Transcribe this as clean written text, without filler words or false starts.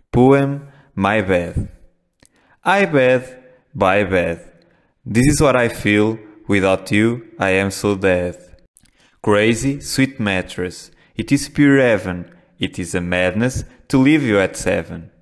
Poem My Bed. I bed, bye bed. This is what I feel. Without you, I am so dead. Crazy, sweet mattress. It is pure heaven. It is a madness to leave you at 7.